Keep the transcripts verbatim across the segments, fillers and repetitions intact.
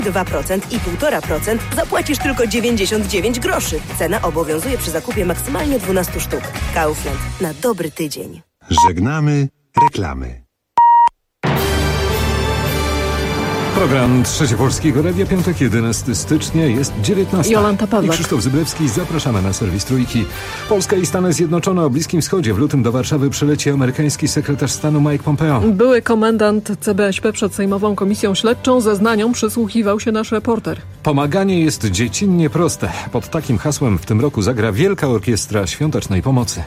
dwa procent i półtora procent zapłacisz tylko dziewięćdziesiąt dziewięć groszy. Cena obowiązuje przy zakupie maksymalnie dwanaście sztuk. Kaufland. Na dobry tydzień. Żegnamy reklamy. Program Trzecie Polskiego Radia, piątek, jedenastego stycznia, jest dziewiętnasta. Jolanta Pawlak i Krzysztof Zyblewski. Zapraszamy na serwis Trójki. Polska i Stany Zjednoczone o Bliskim Wschodzie. W lutym do Warszawy przyleci amerykański sekretarz stanu Mike Pompeo. Były komendant C B S P przed Sejmową Komisją Śledczą zeznaniom przysłuchiwał się nasz reporter. Pomaganie jest dziecinnie proste. Pod takim hasłem w tym roku zagra Wielka Orkiestra Świątecznej Pomocy.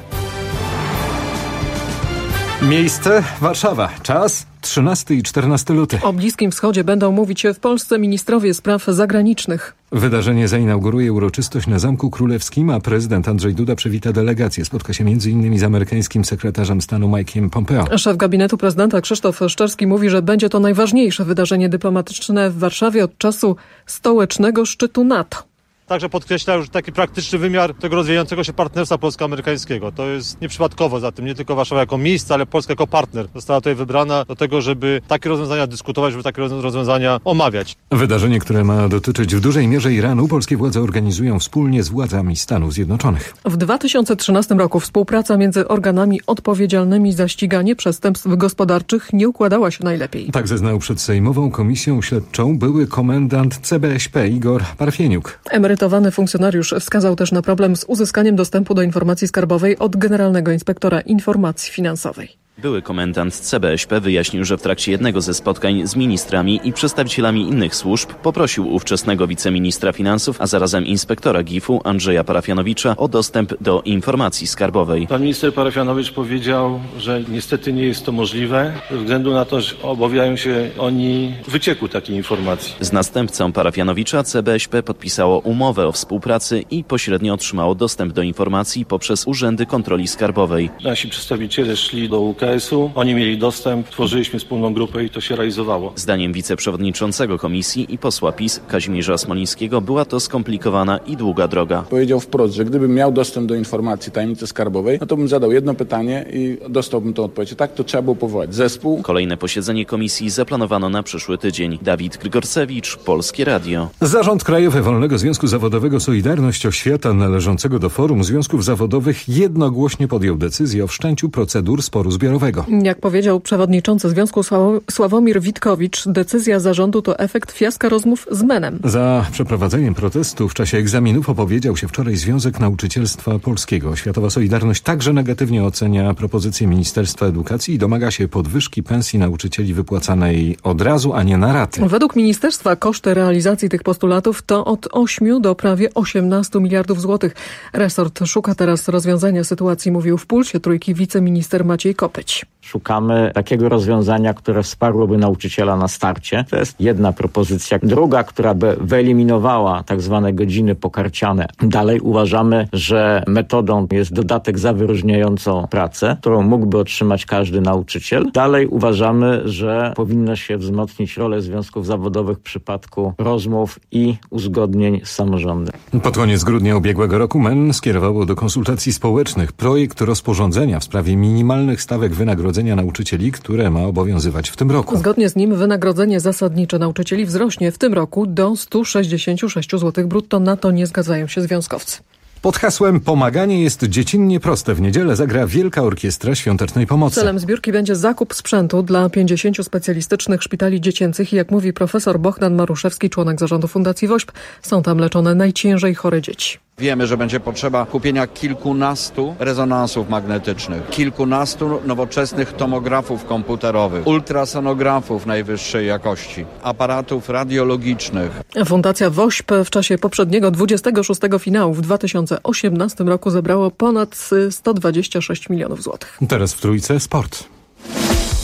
Miejsce Warszawa. Czas trzynasty i czternasty luty. O Bliskim Wschodzie będą mówić w Polsce ministrowie spraw zagranicznych. Wydarzenie zainauguruje uroczystość na Zamku Królewskim, a prezydent Andrzej Duda przywita delegację. Spotka się między innymi z amerykańskim sekretarzem stanu Mike'iem Pompeo. Szef gabinetu prezydenta Krzysztof Szczerski mówi, że będzie to najważniejsze wydarzenie dyplomatyczne w Warszawie od czasu stołecznego szczytu NATO. Także podkreśla już taki praktyczny wymiar tego rozwijającego się partnerstwa polsko-amerykańskiego. To jest nieprzypadkowo za tym, nie tylko Warszawa jako miejsce, ale Polska jako partner została tutaj wybrana do tego, żeby takie rozwiązania dyskutować, żeby takie rozwiązania omawiać. Wydarzenie, które ma dotyczyć w dużej mierze Iranu, polskie władze organizują wspólnie z władzami Stanów Zjednoczonych. W dwa tysiące trzynastym roku współpraca między organami odpowiedzialnymi za ściganie przestępstw gospodarczych nie układała się najlepiej. Tak zeznał przed Sejmową Komisją Śledczą były komendant C B S P Igor Parfieniuk. Emerytowany funkcjonariusz wskazał też na problem z uzyskaniem dostępu do informacji skarbowej od Generalnego Inspektora Informacji Finansowej. Były komendant C B S P wyjaśnił, że w trakcie jednego ze spotkań z ministrami i przedstawicielami innych służb poprosił ówczesnego wiceministra finansów, a zarazem inspektora G I F-u Andrzeja Parafianowicza o dostęp do informacji skarbowej. Pan minister Parafianowicz powiedział, że niestety nie jest to możliwe, ze względu na to, że obawiają się oni wycieku takiej informacji. Z następcą Parafianowicza C B S P podpisało umowę o współpracy i pośrednio otrzymało dostęp do informacji poprzez urzędy kontroli skarbowej. Nasi przedstawiciele szli do U K S u, oni mieli dostęp, tworzyliśmy wspólną grupę i to się realizowało. Zdaniem wiceprzewodniczącego komisji i posła PiS Kazimierza Smolińskiego była to skomplikowana i długa droga. Powiedział wprost, że gdybym miał dostęp do informacji tajemnicy skarbowej, no to bym zadał jedno pytanie i dostałbym tą odpowiedź. Tak, to trzeba było powołać zespół. Kolejne posiedzenie komisji zaplanowano na przyszły tydzień. Dawid Grygorcewicz, Polskie Radio. Zarząd Krajowy Wolnego Związku Zawodowego Solidarność Oświata, należącego do Forum Związków Zawodowych, jednogłośnie podjął decyzję o wszczęciu procedur sporu zbiorowego. Jak powiedział przewodniczący Związku Sławomir Witkowicz, decyzja zarządu to efekt fiaska rozmów z menem. Za przeprowadzeniem protestu w czasie egzaminów opowiedział się wczoraj Związek Nauczycielstwa Polskiego. Oświatowa Solidarność także negatywnie ocenia propozycję Ministerstwa Edukacji i domaga się podwyżki pensji nauczycieli wypłacanej od razu, a nie na raty. Według ministerstwa koszty realizacji tych postulatów to od ośmiu do prawie osiemnastu miliardów złotych. Resort szuka teraz rozwiązania sytuacji, mówił w Pulsie Trójki wiceminister Maciej Kopyć. Szukamy takiego rozwiązania, które wsparłoby nauczyciela na starcie. To jest jedna propozycja. Druga, która by wyeliminowała tak zwane godziny pokarciane. Dalej uważamy, że metodą jest dodatek za wyróżniającą pracę, którą mógłby otrzymać każdy nauczyciel. Dalej uważamy, że powinno się wzmocnić rolę związków zawodowych w przypadku rozmów i uzgodnień z samorządem. Pod koniec grudnia ubiegłego roku M E N skierowało do konsultacji społecznych projekt rozporządzenia w sprawie minimalnych stawek wynagrodzenia nauczycieli, które ma obowiązywać w tym roku. Zgodnie z nim wynagrodzenie zasadnicze nauczycieli wzrośnie w tym roku do stu sześćdziesięciu sześciu złotych brutto. Na to nie zgadzają się związkowcy. Pod hasłem Pomaganie jest dziecinnie proste w niedzielę zagra Wielka Orkiestra Świątecznej Pomocy. Celem zbiórki będzie zakup sprzętu dla pięćdziesięciu specjalistycznych szpitali dziecięcych i jak mówi profesor Bohdan Maruszewski, członek zarządu Fundacji WOŚP, są tam leczone najciężej chore dzieci. Wiemy, że będzie potrzeba kupienia kilkunastu rezonansów magnetycznych, kilkunastu nowoczesnych tomografów komputerowych, ultrasonografów najwyższej jakości, aparatów radiologicznych. Fundacja WOŚP w czasie poprzedniego dwudziestego szóstego finału w dwa tysiące osiemnastym roku zebrało ponad sto dwadzieścia sześć milionów złotych. Teraz w Trójce sport.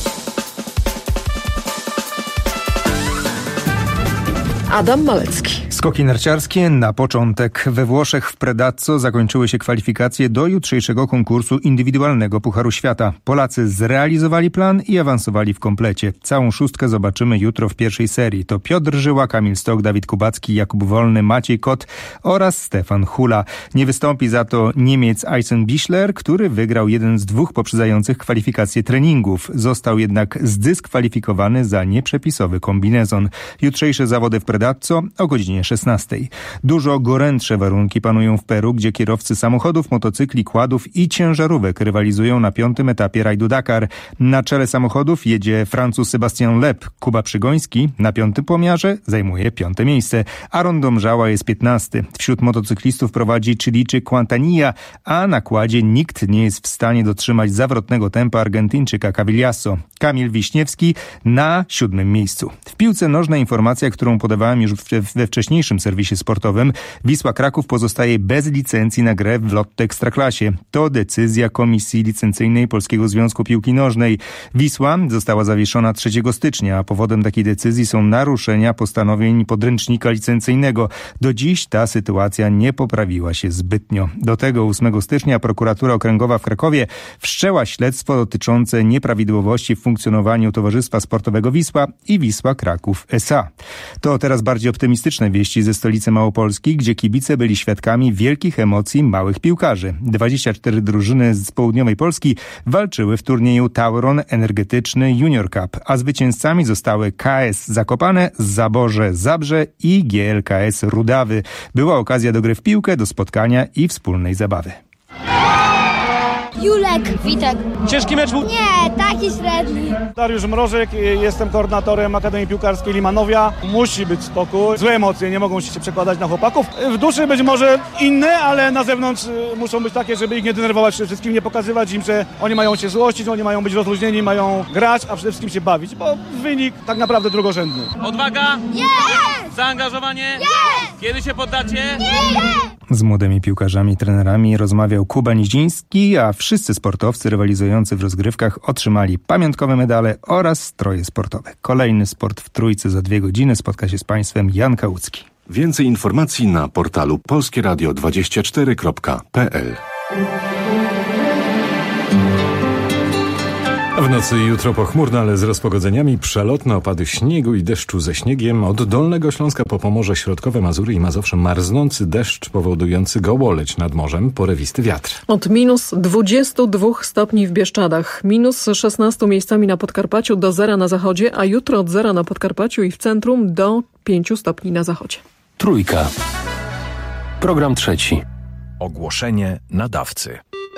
Adam Malecki. Skoki narciarskie na początek. We Włoszech w Predazzo zakończyły się kwalifikacje do jutrzejszego konkursu indywidualnego Pucharu Świata. Polacy zrealizowali plan i awansowali w komplecie. Całą szóstkę zobaczymy jutro w pierwszej serii. To Piotr Żyła, Kamil Stok, Dawid Kubacki, Jakub Wolny, Maciej Kot oraz Stefan Hula. Nie wystąpi za to Niemiec Eisenbichler, który wygrał jeden z dwóch poprzedzających kwalifikacje treningów. Został jednak zdyskwalifikowany za nieprzepisowy kombinezon. Jutrzejsze zawody w Predazzo o godzinie szesnastej. Dużo gorętsze warunki panują w Peru, gdzie kierowcy samochodów, motocykli, kładów i ciężarówek rywalizują na piątym etapie rajdu Dakar. Na czele samochodów jedzie Francuz Sebastian Loeb. Kuba Przygoński na piątym pomiarze zajmuje piąte miejsce. Aaron Domżała jest piętnasty. Wśród motocyklistów prowadzi Chilijczyk Quintanilla, a na kładzie nikt nie jest w stanie dotrzymać zawrotnego tempa Argentyńczyka Cavillaso. Kamil Wiśniewski na siódmym miejscu. W piłce nożnej informacja, którą podawałem już we wcześniejszym serwisie sportowym. Wisła Kraków pozostaje bez licencji na grę w Lotto Ekstraklasie. To decyzja Komisji Licencyjnej Polskiego Związku Piłki Nożnej. Wisła została zawieszona trzeciego stycznia, a powodem takiej decyzji są naruszenia postanowień podręcznika licencyjnego. Do dziś ta sytuacja nie poprawiła się zbytnio. Do tego ósmego stycznia prokuratura okręgowa w Krakowie wszczęła śledztwo dotyczące nieprawidłowości w funkcjonowaniu Towarzystwa Sportowego Wisła i Wisła Kraków S A. To teraz bardziej optymistyczne wieści ze stolicy Małopolski, gdzie kibice byli świadkami wielkich emocji małych piłkarzy. dwadzieścia cztery drużyny z południowej Polski walczyły w turnieju Tauron Energetyczny Junior Cup, a zwycięzcami zostały K S Zakopane, Zaborze Zabrze i G L K S Rudawy. Była okazja do gry w piłkę, do spotkania i wspólnej zabawy. Julek, Witek. Ciężki mecz był? Nie, taki średni. Dariusz Mrożek, jestem koordynatorem Akademii Piłkarskiej Limanowia. Musi być spokój. Złe emocje nie mogą się przekładać na chłopaków. W duszy być może inne, ale na zewnątrz muszą być takie, żeby ich nie denerwować przede wszystkim, nie pokazywać im, że oni mają się złościć, oni mają być rozluźnieni, mają grać, a przede wszystkim się bawić, bo wynik tak naprawdę drugorzędny. Odwaga? Jest! Zaangażowanie? Jest! Kiedy się poddacie? Nie! Z młodymi piłkarzami, trenerami rozmawiał Kuba Niziński, a wszyscy sportowcy rywalizujący w rozgrywkach otrzymali pamiątkowe medale oraz stroje sportowe. Kolejny sport w Trójce za dwie godziny spotka się z Państwem Jan Kałucki. Więcej informacji na portalu polskie radio dwadzieścia cztery kropka p l. W nocy i jutro pochmurno, ale z rozpogodzeniami, przelotne opady śniegu i deszczu ze śniegiem. Od Dolnego Śląska po Pomorze Środkowe, Mazury i Mazowsze marznący deszcz powodujący gołoleć nad morzem, porywisty wiatr. Od minus dwudziestu dwóch stopni w Bieszczadach, minus szesnastu miejscami na Podkarpaciu, do zera na zachodzie, a jutro od zera na Podkarpaciu i w centrum do pięciu stopni na zachodzie. Trójka. Program trzeci. Ogłoszenie nadawcy.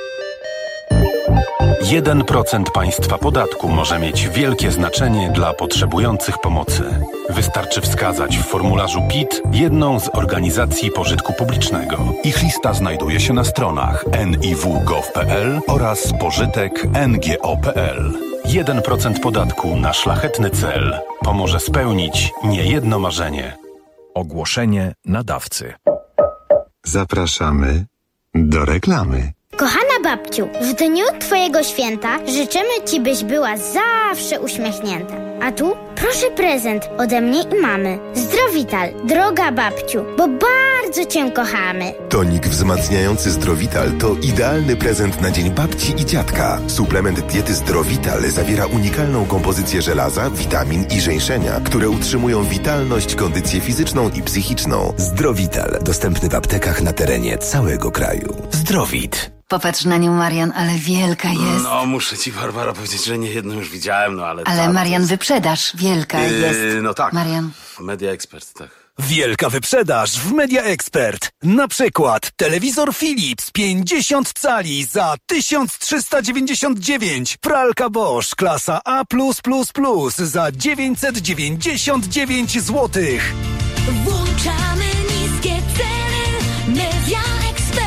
jeden procent państwa podatku może mieć wielkie znaczenie dla potrzebujących pomocy. Wystarczy wskazać w formularzu P I T jedną z organizacji pożytku publicznego. Ich lista znajduje się na stronach en i w kropka gov kropka p l oraz pożytek kropka n g o kropka p l. jeden procent podatku na szlachetny cel pomoże spełnić niejedno marzenie. Ogłoszenie nadawcy. Zapraszamy do reklamy. Kochana babciu, w dniu twojego święta życzymy ci, byś była zawsze uśmiechnięta. A tu proszę prezent ode mnie i mamy. Zdrowital, droga babciu, bo bardzo cię kochamy. Tonik wzmacniający Zdrowital to idealny prezent na dzień babci i dziadka. Suplement diety Zdrowital zawiera unikalną kompozycję żelaza, witamin i żeńszenia, które utrzymują witalność, kondycję fizyczną i psychiczną. Zdrowital, dostępny w aptekach na terenie całego kraju. Zdrowit. Popatrz na nią, Marian, ale wielka jest. No, muszę ci, Barbara, powiedzieć, że nie jedną już widziałem, no ale... Ale ta, Marian, jest... wyprzedaż wielka yy, jest. No tak. Marian. Media Expert, tak. Wielka wyprzedaż w Media Expert. Na przykład telewizor Philips pięćdziesiąt cali za tysiąc trzysta dziewięćdziesiąt dziewięć. Pralka Bosch klasa A plus plus plus za dziewięćset dziewięćdziesiąt dziewięć złotych. Włączamy niskie ceny. Media Expert.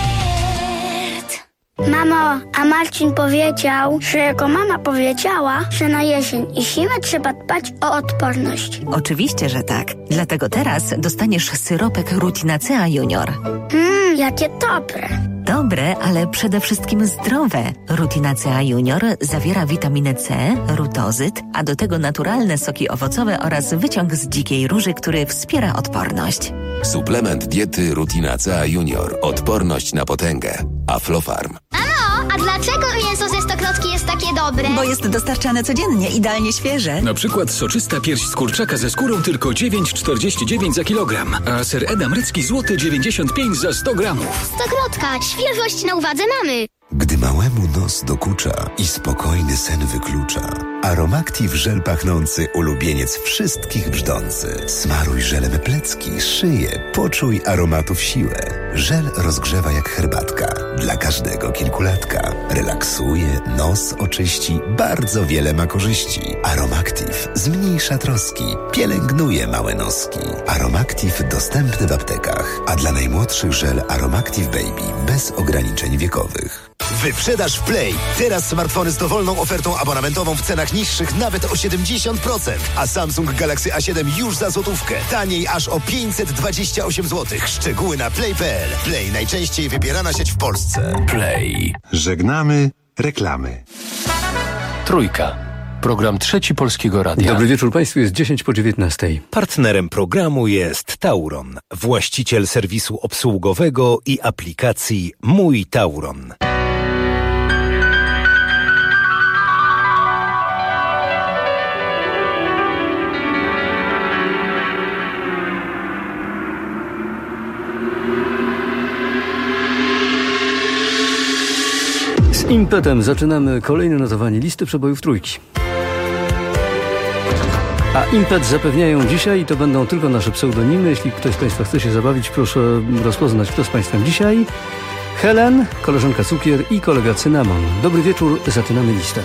Mamo, a Marcin powiedział, że jego mama powiedziała, że na jesień i zimę trzeba dbać o odporność. Oczywiście, że tak. Dlatego teraz dostaniesz syropek Rutinacea Junior. Mmm, jakie dobre. Dobre, ale przede wszystkim zdrowe. Rutinacea Junior zawiera witaminę C, rutozyt, a do tego naturalne soki owocowe oraz wyciąg z dzikiej róży, który wspiera odporność. Suplement diety Rutinacea Junior. Odporność na potęgę. Aflofarm. Mamo, a dlaczego mięso ze stokrotki jest takie dobre? Bo jest dostarczane codziennie, idealnie świeże. Na przykład soczysta pierś z kurczaka ze skórą tylko dziewięć czterdzieści dziewięć za kilogram, a ser edam rycki złoty dziewięćdziesiąt pięć za sto gramów. Stokrotka, świeżość na uwadze mamy. Gdy małemu nos dokucza i spokojny sen wyklucza, Aromactive żel pachnący ulubieniec wszystkich brzdący. Smaruj żelem plecki, szyję, poczuj aromatów siłę. Żel rozgrzewa jak herbatka, dla każdego kilkulatka. Relaksuje, nos oczyści, bardzo wiele ma korzyści. Aromactive zmniejsza troski, pielęgnuje małe noski. Aromactive dostępny w aptekach, a dla najmłodszych żel Aromactive Baby bez ograniczeń wiekowych. Wyprzedaż w Play. Teraz smartfony z dowolną ofertą abonamentową w cenach niższych nawet o siedemdziesiąt procent. A Samsung Galaxy A siedem już za złotówkę. Taniej aż o pięćset dwadzieścia osiem złotych. Szczegóły na play kropka p l. Play, najczęściej wybierana sieć w Polsce. Play. Żegnamy reklamy. Trójka. Program Trzeci Polskiego Radia. Dobry wieczór Państwu, jest dziesięć po dziewiętnastej. Partnerem programu jest Tauron, właściciel serwisu obsługowego i aplikacji Mój Tauron. Z impetem zaczynamy kolejne notowanie listy przebojów trójki. A impet zapewniają dzisiaj, i to będą tylko nasze pseudonimy. Jeśli ktoś z Państwa chce się zabawić, proszę rozpoznać, kto z Państwem dzisiaj. Helen, koleżanka Cukier i kolega Cynamon. Dobry wieczór, zaczynamy listę.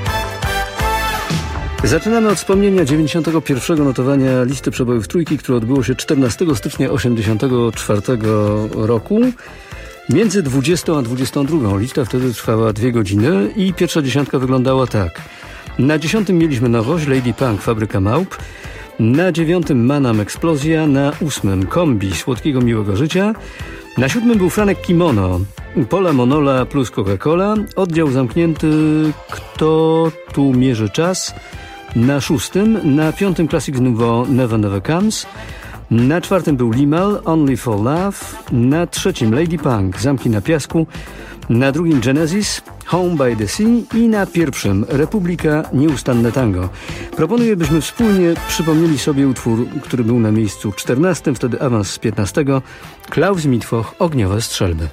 Zaczynamy od wspomnienia dziewięćdziesiątego pierwszego notowania listy przebojów trójki, które odbyło się czternastego stycznia osiemdziesiątego czwartego roku. Między dwudziestą a dwudziestą drugą. Lista wtedy trwała dwie godziny i pierwsza dziesiątka wyglądała tak. Na dziesiątym mieliśmy nowość Lady Punk, Fabryka Małp. Na dziewiątym Manam, Eksplozja. Na ósmym Kombi, Słodkiego Miłego Życia. Na siódmym był Franek Kimono, Pola Monola plus Coca-Cola. Oddział zamknięty Kto tu mierzy czas. Na szóstym, na piątym Classic Nouveau Never Never Comes. Na czwartym był Limal, Only for Love. Na trzecim Lady Punk, Zamki na piasku. Na drugim Genesis, Home by the Sea. I na pierwszym Republika, Nieustanne Tango. Proponuję, byśmy wspólnie przypomnieli sobie utwór, który był na miejscu czternastym, wtedy awans z piętnastego. Klaus Mitwoch, Ogniowe strzelby.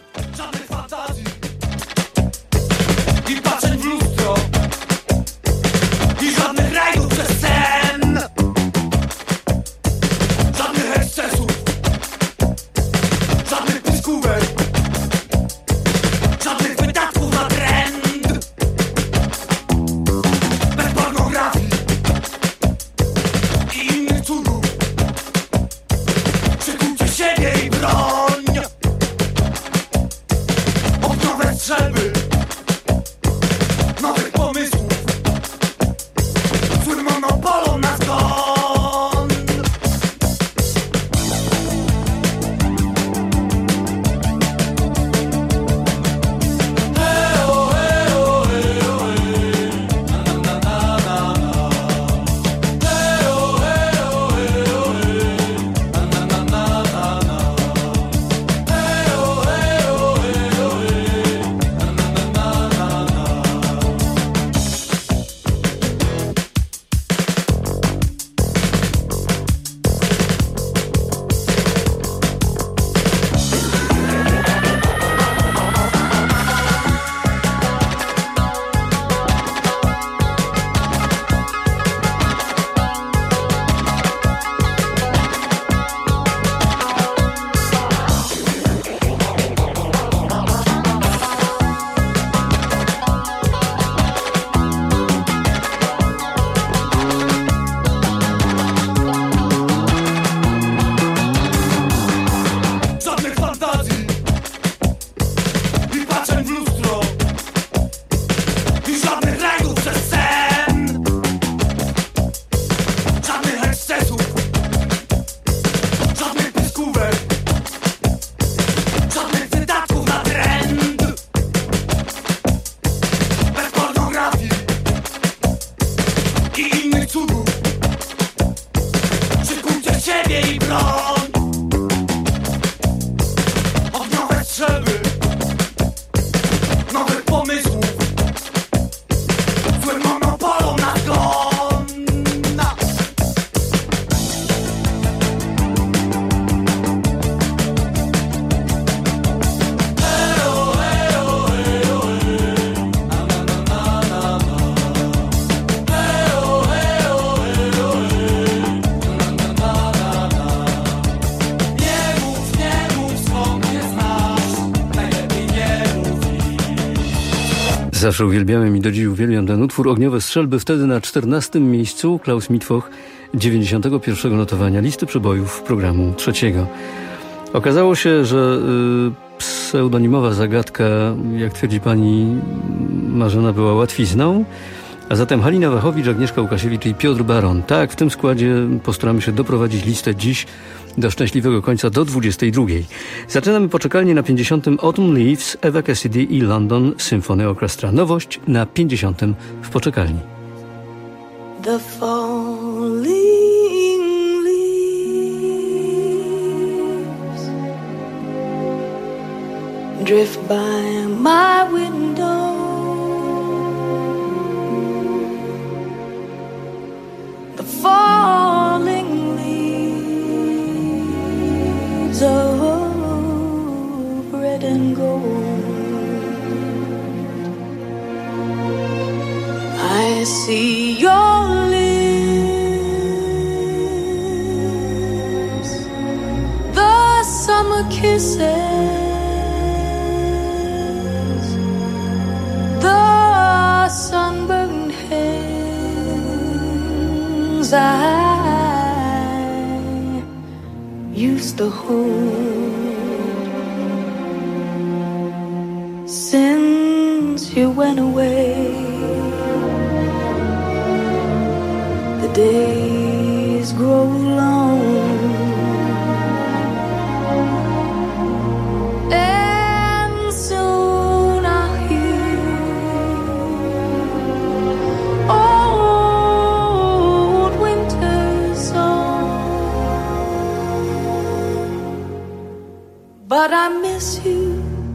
Zawsze uwielbiałem i do dziś uwielbiam ten utwór. Ogniowe strzelby, wtedy na czternastym miejscu Klaus Mitwoch, dziewięćdziesiątego pierwszego notowania listy przebojów programu trzeciego. Okazało się, że y, pseudonimowa zagadka, jak twierdzi pani Marzena, była łatwizną, a zatem Halina Wachowicz, Agnieszka Łukasiewicz i Piotr Baron. Tak, w tym składzie postaramy się doprowadzić listę dziś do szczęśliwego końca do dwudziestej drugiej. Zaczynamy poczekalnie na pięćdziesiątym Autumn Leaves, Eva Cassidy i London Symphony Orchestra. Nowość na pięćdziesiątym w poczekalni. The falling leaves drift by my window. The falling leaves of red and gold. I see your lips, the summer kisses, the sunburned hands I used to hold. Since you went away, the days grow long, and soon I'll hear old winter song. But I miss you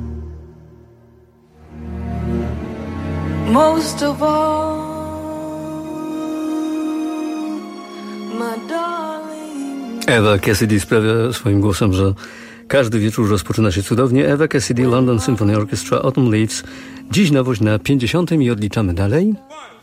most of all. Eva Cassidy sprawia swoim głosem, że każdy wieczór rozpoczyna się cudownie. Eva Cassidy, London Symphony Orchestra, Autumn Leaves. Dziś nowość na pięćdziesiątym i odliczamy dalej.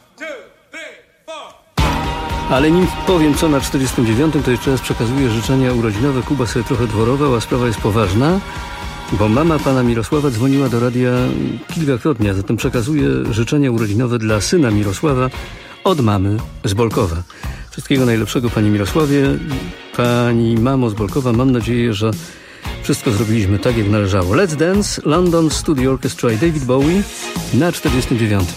Ale nim powiem co na czterdziestym dziewiątym, to jeszcze raz przekazuję życzenia urodzinowe. Kuba sobie trochę dworował, a sprawa jest poważna, bo mama pana Mirosława dzwoniła do radia kilkakrotnie, a zatem przekazuję życzenia urodzinowe dla syna Mirosława od mamy z Bolkowa. Wszystkiego najlepszego, Pani Mirosławie. Pani mamo z Bolkowa, mam nadzieję, że wszystko zrobiliśmy tak, jak należało. Let's Dance, London Studio Orchestra i David Bowie na czterdziestym dziewiątym.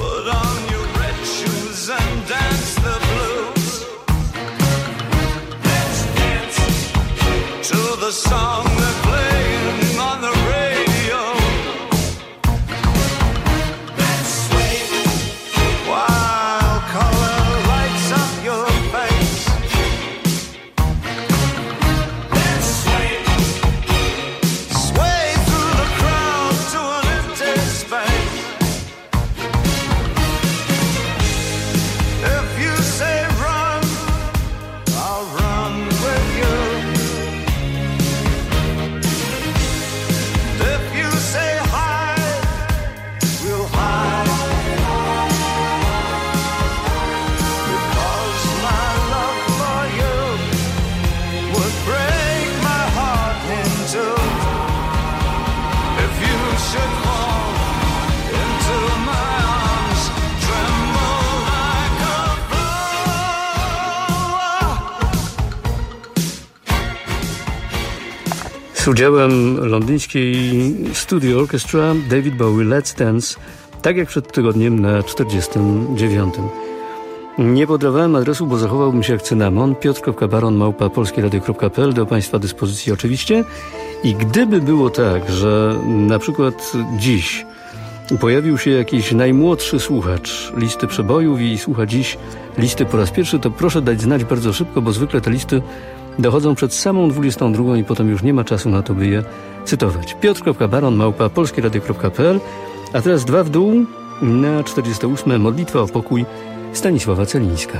Z udziałem londyńskiej Studio Orchestra David Bowie, Let's Dance, tak jak przed tygodniem na czterdziestym dziewiątym. Nie podawałem adresu, bo zachowałbym się jak cynamon. piotr kropka baron małpa polskieradio kropka p l do Państwa dyspozycji oczywiście. I gdyby było tak, że na przykład dziś pojawił się jakiś najmłodszy słuchacz listy przebojów i słucha dziś listy po raz pierwszy, to proszę dać znać bardzo szybko, bo zwykle te listy dochodzą przed samą dwudziestą drugą i potem już nie ma czasu na to, by je cytować. piotr kropka baron małpa polskieradio kropka p l. A teraz dwa w dół na czterdzieste ósme Modlitwa o pokój Stanisława Celińska.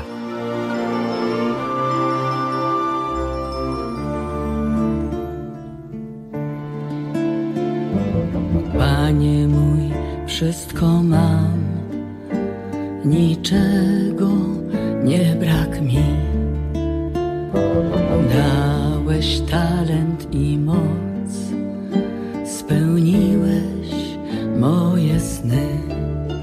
Panie mój, wszystko mam, niczego nie brak mi. Dałeś talent i moc, spełniłeś moje sny.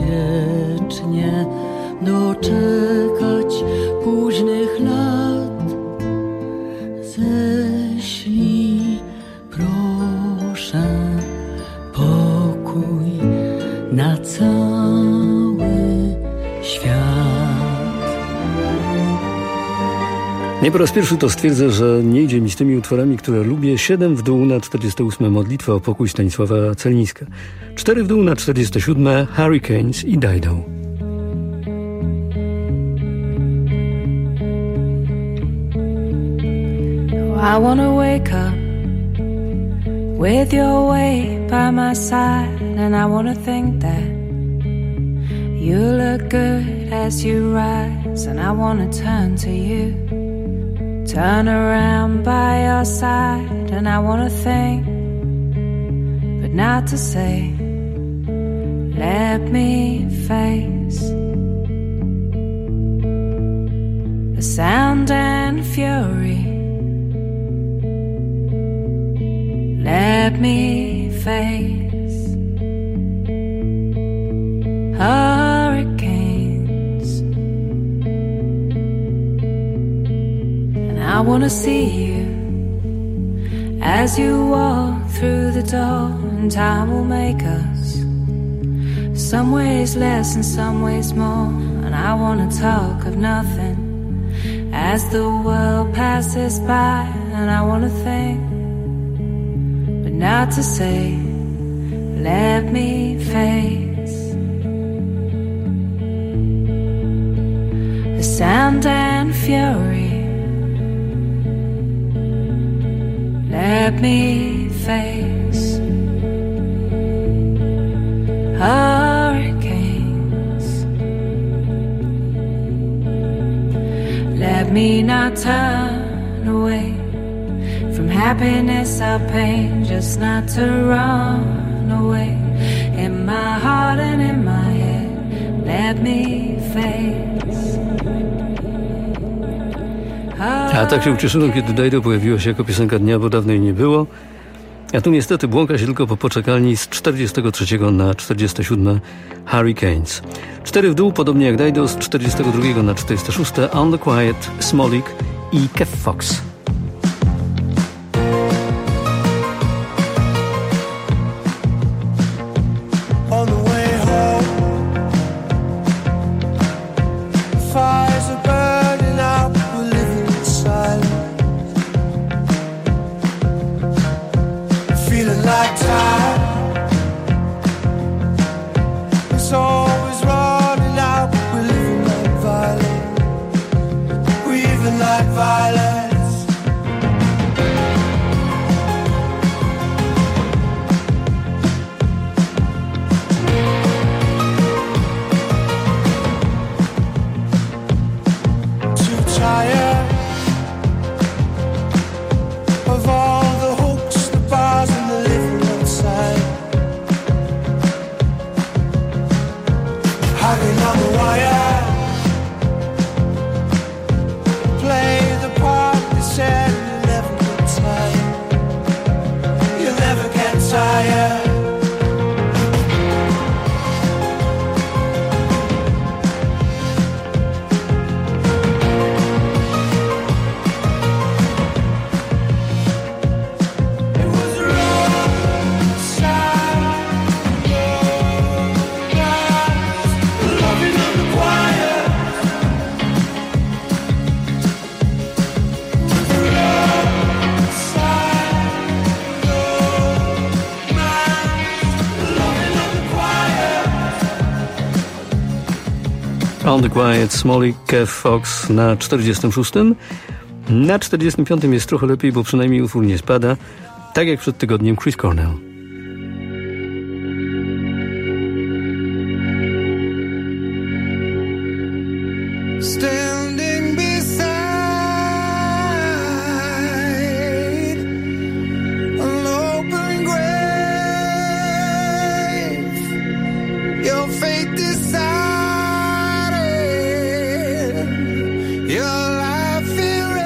wiecznie doczekać późnych lat. Ześlij, proszę, pokój na cały świat. Nie po raz pierwszy to stwierdzę, że nie idzie mi z tymi utworami, które lubię. Siedem w dół na czterdzieste ósme Modlitwa o pokój Stanisława Celniska. Cztery w dół na czterdzieste siódme Hurricanes i Dido. I wanna wake up with your way by my side, and I wanna think that you look good as you rise, and I wanna turn to you, turn around by your side, and I wanna think, but not to say, let me face the sound and fury. Let me face hurricanes, and I wanna see you as you walk through the door, and time will make us some ways less and some ways more, and I wanna talk of nothing as the world passes by, and I wanna think, not to say, let me face the sound and fury. Let me face hurricanes. Let me not turn away from happiness or pain, just not to run away. In my heart and in my head, let me face. A tak się ucieszyłem, kiedy Dido pojawiło się jako piosenka dnia, bo dawno jej nie było. A tu niestety błąka się tylko po poczekalni z czterdziestego trzeciego na czterdzieste siódme Hurricanes. Cztery w dół, podobnie jak Dido, z czterdziestego drugiego na czterdzieste szóste On the Quiet, Smolik i Kev Fox. On the Quiet, Smolik, Kev Fox na czterdziestym szóstym. Na czterdziestym piątym jest trochę lepiej, bo przynajmniej utwór nie spada. Tak jak przed tygodniem Chris Cornell. Standing beside an open grave, your fate decided, your life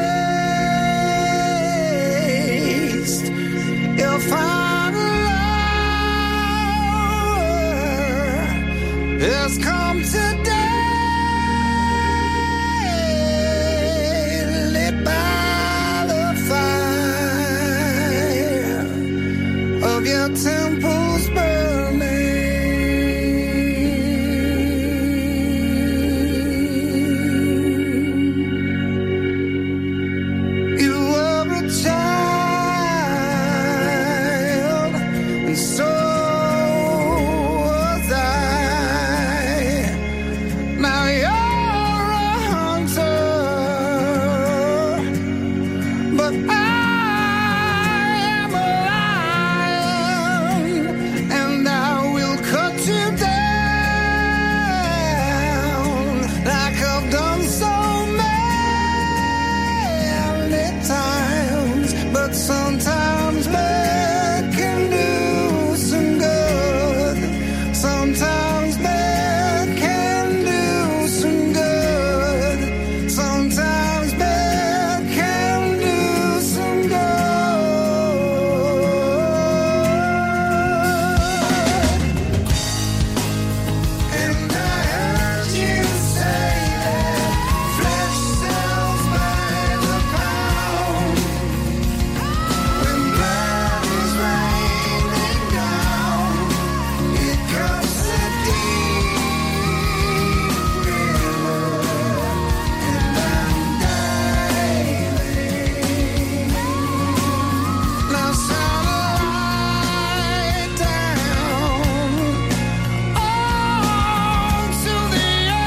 erased, your final hour is come today, lit by the fire of your temples burning. You were a child, and so was I. Now you're a hunter, but I am a lion, and I will cut you down like I've done so many times. But sometimes bad can do some good. Sometimes bad can do some good. Sometimes bad can do some good. And I heard you say that flesh sells by the pound. When blood is raining down, it comes a deep river, and I'm diving. Now shine a light down onto the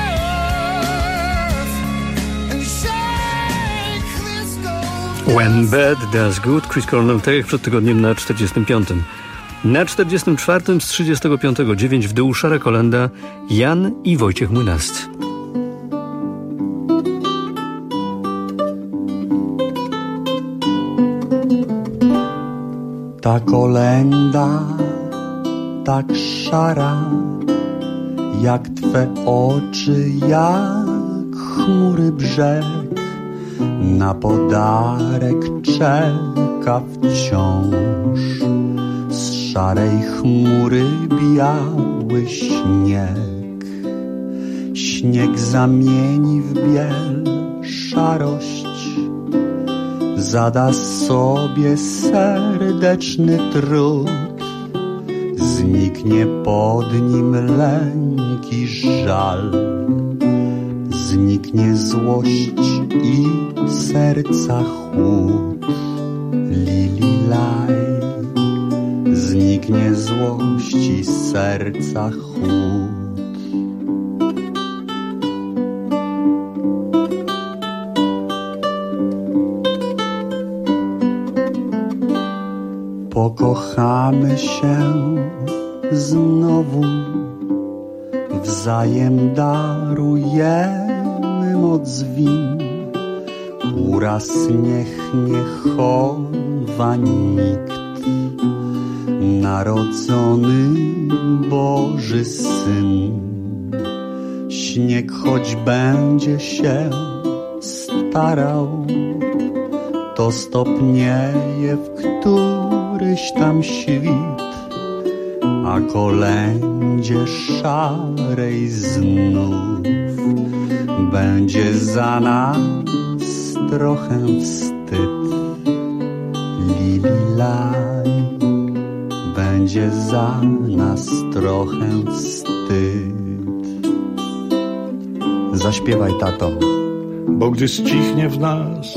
earth and shake this gold. When Bad Does Good, Chris Cornell, tak jak przed tygodniem na czterdziestym piątym. Na czterdziestym czwartym z trzydziestego piątego dziewięć w dół szara kolenda Jan i Wojciech Młynarscy. Ta kolenda tak szara, jak twe oczy, jak chmury brzeg. Na podarek czeka wciąż z szarej chmury biały śnieg. Śnieg zamieni w biel szarość, zada sobie serdeczny trud. Zniknie pod nim lęk i żal, zniknie złość i serca chłód. Lililaj, zniknie złość i serca chłód. Pokochamy się znowu, wzajem darujemy moc win. Uraz niech nie chowa nikt, narodzony Boży Syn. Śnieg choć będzie się starał, to stopnieje w któryś tam świt, a kolędzie szarej znów będzie za nas trochę wstyd. Lililaj, będzie za nas trochę wstyd. Zaśpiewaj, tato. Bo gdy ścichnie w nas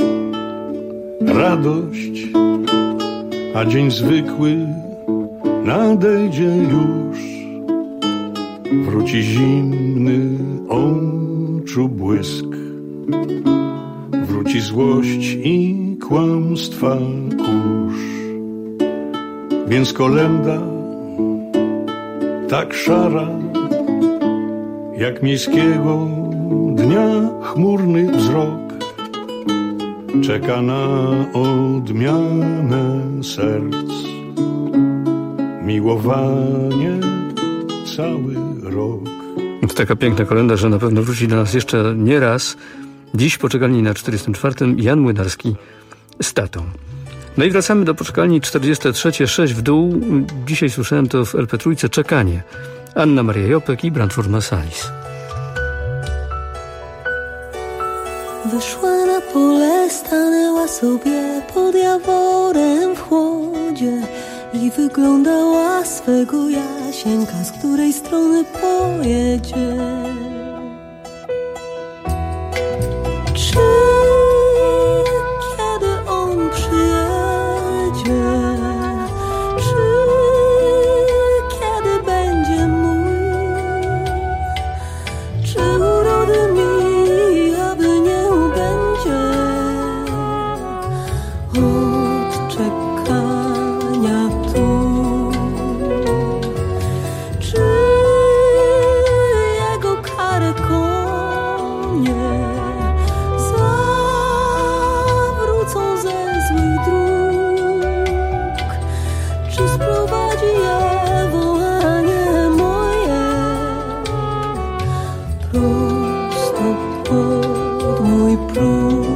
radość, a dzień zwykły nadejdzie już, wróci zimny oczu błysk, wróci złość i kłamstwa kurz. Więc kolenda tak szara, jak miejskiego dnia chmurny wzrok, czeka na odmianę serc, miłowanie cały rok. To taka piękna kolenda, że na pewno wróci do nas jeszcze nie raz. Dziś poczekalni na czterdziestym czwartym Jan Młynarski z tatą. No i wracamy do poczekalni czterdziestej trzeciej, sześć w dół. Dzisiaj słyszałem to w el pe trzy, czekanie. Anna Maria Jopek i Branford Marsalis. Wyszła na pole, stanęła sobie pod jaworem w chłodzie i wyglądała swego Jasieńka, z której strony pojedzie. Czy kiedy on przyjedzie, czy kiedy będzie mój, czy urody mi, aby nie ubędzie od czekania tu. Czy jego kary konie zawrócą ze złych dróg, czy sprowadzi je wołanie moje prosto pod mój próg.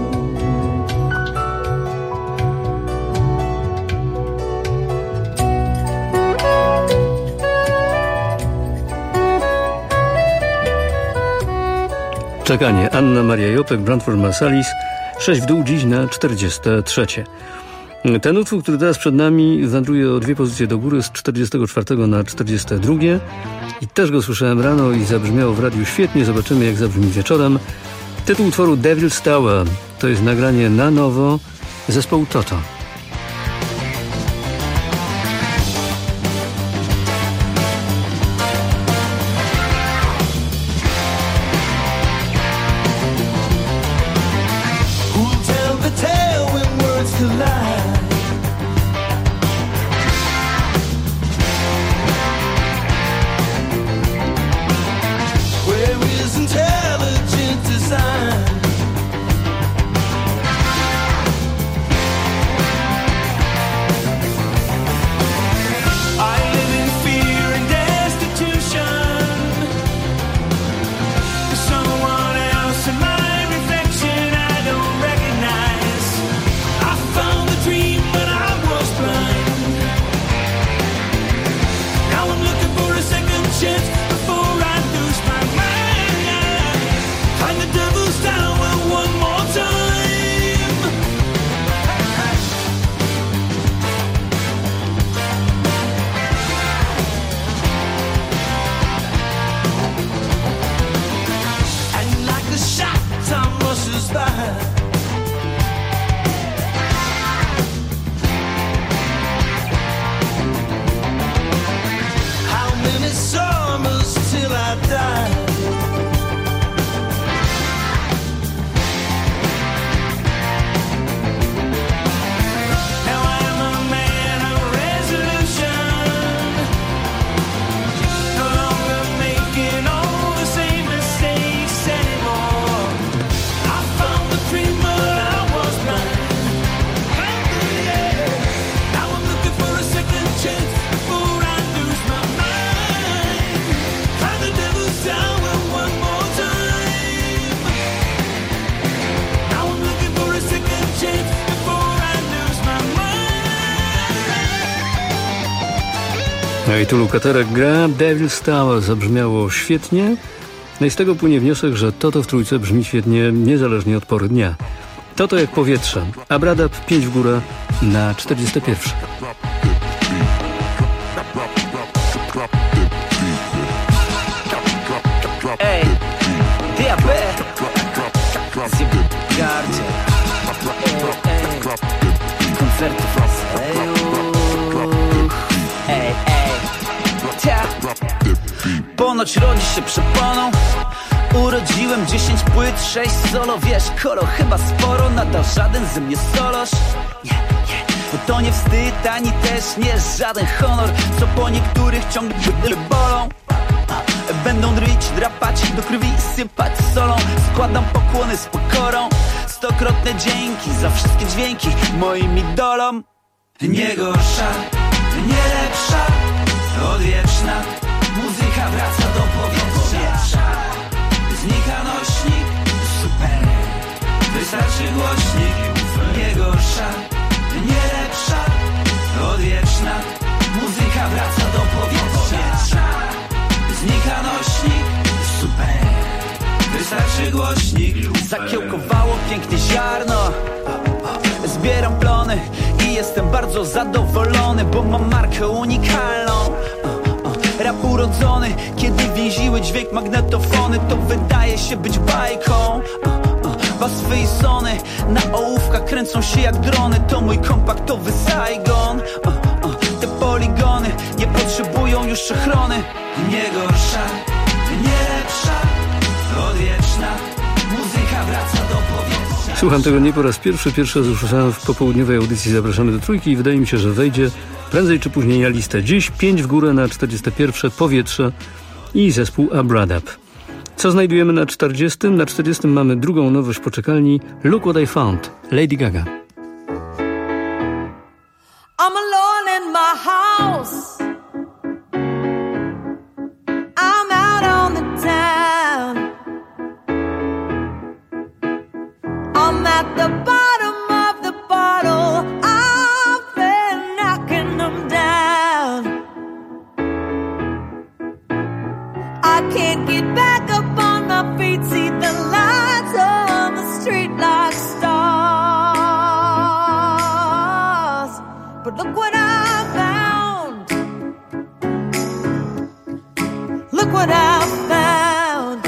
Czekanie. Anna Maria Jopek, Branford Marsalis. Sześć w dół, dziś na czterdzieste trzecie. Ten utwór, który teraz przed nami, wędruje o dwie pozycje do góry z czterdziestego czwartego na czterdzieste drugie. I też go słyszałem rano i zabrzmiało w radiu świetnie. Zobaczymy, jak zabrzmi wieczorem. Tytuł utworu Devil's Tower. To jest nagranie na nowo zespołu Toto. Who'll tell the tale when words collide? Where is intelligent design? I live in fear and destitution. Someone else in my reflection I don't recognize. I found the dream when I was blind. Now I'm looking for a second chance before I lose my mind. Find the devil's tower one more time. And like a shot, time rushes by. How many summers till I die? Now I'm a man of resolution, no longer making all the same mistakes anymore. I found the dream but I was blind. Now I'm looking for a second chance before I lose my mind. Find the devil's tower one more time. Now I'm looking for a second chance before I lose my mind. No i tu Lukaterek gra. Devil's Tower zabrzmiało świetnie. No i z tego płynie wniosek, że Toto w trójce brzmi świetnie niezależnie od pory dnia. Toto jak powietrze. Abradab pięć w górę na czterdzieste pierwsze. Ej, diabet Zjebgardzie Koncerty Ej, ej Ta Ponoć rodzi się przeponą. Urodziłem dziesięć płyt, sześć solo. Wiesz, koro chyba sporo. Nadal żaden ze mnie solosz. Nie, nie, bo to nie wstyd, ani też nie żaden honor, co po niektórych ciągle bolą. Będą dryć, drapać do krwi i sypać solą. Składam pokłony z pokorą. Stokrotne dzięki za wszystkie dźwięki moim idolom. Nie gorsza, nie lepsza, odwieczna muzyka wraca do powietrza. Znika nośnik, super, wystarczy głośnik. Nie gorsza, nie lepsza, odwieczna muzyka wraca do powietrza. czy głośnik zakiełkowało pięknie ziarno. Zbieram plony i jestem bardzo zadowolony, bo mam markę unikalną. Rap urodzony, kiedy więziły dźwięk magnetofony, to wydaje się być bajką. Baswy i sony na ołówkach kręcą się jak drony, to mój kompaktowy Saigon. Te poligony nie potrzebują już ochrony. Nie gorsza, nie lepsza, odwieczna muzyka wraca do powietrza. Słucham tego nie po raz pierwszy. Pierwszy raz usłyszałem w popołudniowej audycji Zapraszamy do Trójki i wydaje mi się, że wejdzie prędzej czy później na listę. Dziś pięć w górę na czterdzieste pierwsze Powietrze i zespół Abradab. Co znajdujemy na czterdziestym? Na czterdziestym mamy drugą nowość poczekalni Look What I Found, Lady Gaga. I'm alone in my house. I'm out on the town. I'm at the bottom of the bottle. I've been knocking them down. I can't get back up on my feet. See the lights on the street like stars. But look what I found. Look what I found.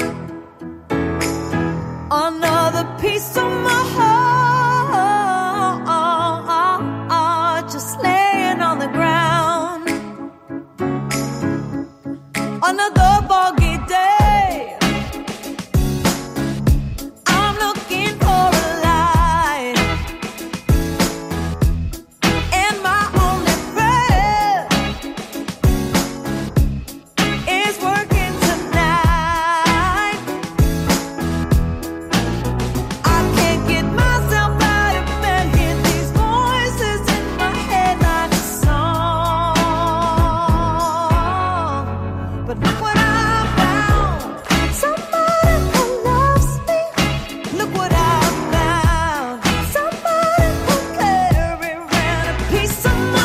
Another piece of my heart, just laying on the ground. Another boggy day. I'm looking for a light. And my only friend is working tonight. I can't get myself out of bed. Hear these voices in my head like a song. But look what I found. Somebody who loves me. Look what I found. Somebody who carry around a piece of my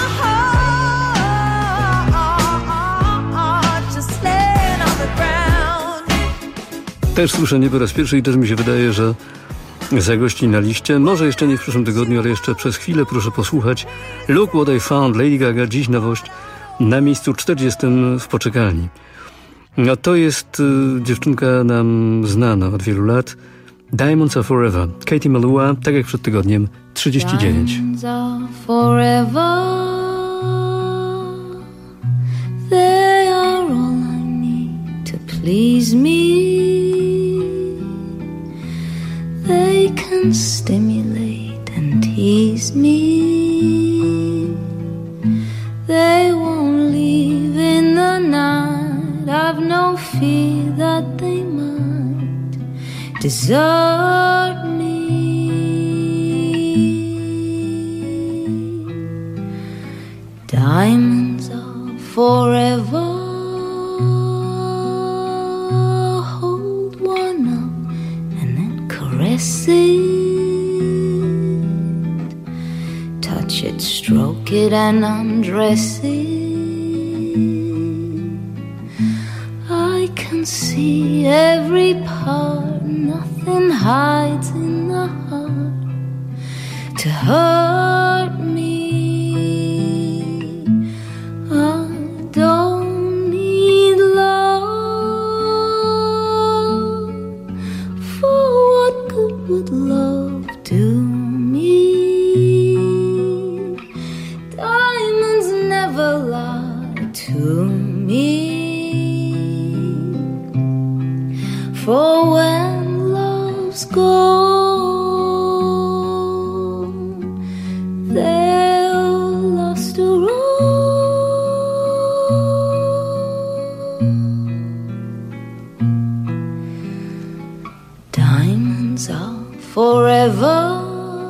heart, just laying on the ground. Też słyszę nie po raz pierwszy i też mi się wydaje, że zagości na liście. Może jeszcze nie w przyszłym tygodniu, ale jeszcze przez chwilę proszę posłuchać Look What I Found, Lady Gaga, dziś nowość na miejscu czterdziestym w poczekalni. No to jest y, dziewczynka nam znana od wielu lat. Diamonds Are Forever. Katie Melua, tak jak przed tygodniem, trzydzieści dziewięć. Diamonds are forever. They are all I need to please me. They can stimulate and tease me. They won't leave in the night. I've no fear that they might desert me. Diamonds are forever. Hold one up and then caress it. Touch it, stroke it and undress it. I can see every part, nothing hides in the heart to hurt me. I don't need love, for what good would love do me? Diamonds never lie to me. For when love's gone, they'll last a Diamonds are forever.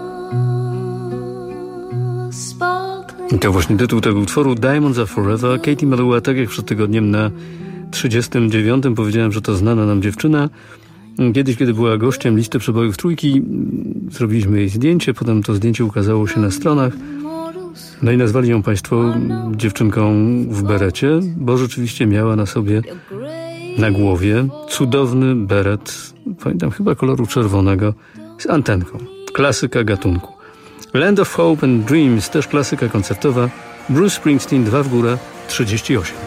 I to właśnie tytuł tego utworu, Diamonds Are Forever. Katie Melua, tak jak przed tygodniem na trzydziestym dziewiątym powiedziałem, że to znana nam dziewczyna. Kiedyś, kiedy była gościem listy przebojów Trójki, zrobiliśmy jej zdjęcie, potem to zdjęcie ukazało się na stronach. No i nazwali ją państwo dziewczynką w berecie, bo rzeczywiście miała na sobie na głowie, cudowny beret, pamiętam chyba koloru czerwonego, z antenką. Klasyka gatunku. Land of Hope and Dreams, też klasyka koncertowa. Bruce Springsteen, dwa w górę, trzydzieści osiem.